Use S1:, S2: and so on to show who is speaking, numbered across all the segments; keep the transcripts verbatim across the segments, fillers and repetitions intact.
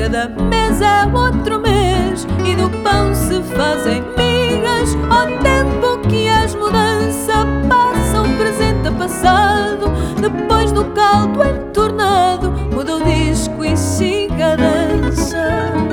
S1: cada mês é outro mês e do pão se fazem migas. Ao tempo que as mudanças passam, presente a passado, depois do caldo entornado muda o disco e siga a dança.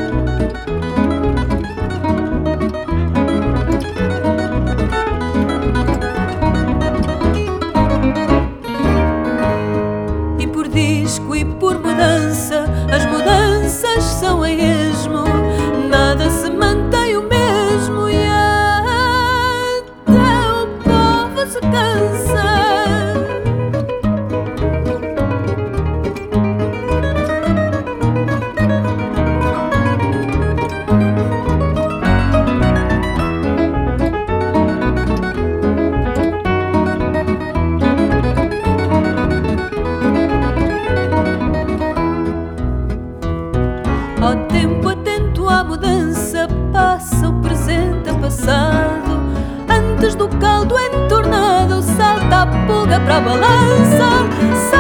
S1: E por disco e por mudança, as mudanças são a esmo, nada se mantém o mesmo e até o povo se cansa. Ao tempo atento à mudança, passa o presente a passado. Antes do caldo entornado, salta a pulga para a balança.